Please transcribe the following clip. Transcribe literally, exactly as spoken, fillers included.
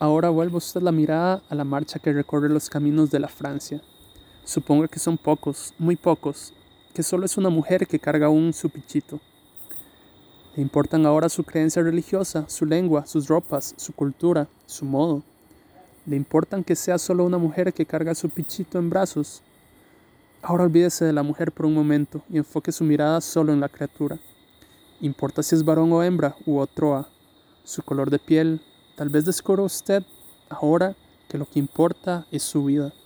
Ahora vuelva usted la mirada a la marcha que recorre los caminos de la Francia. Suponga que son pocos, muy pocos, que solo es una mujer que carga aún su pichito. Le importan ahora su creencia religiosa, su lengua, sus ropas, su cultura, su modo. Le importan que sea solo una mujer que carga su pichito en brazos. Ahora olvídese de la mujer por un momento y enfoque su mirada solo en la criatura. Importa si es varón o hembra u otroa, su color de piel. Tal vez descubra usted ahora que lo que importa es su vida.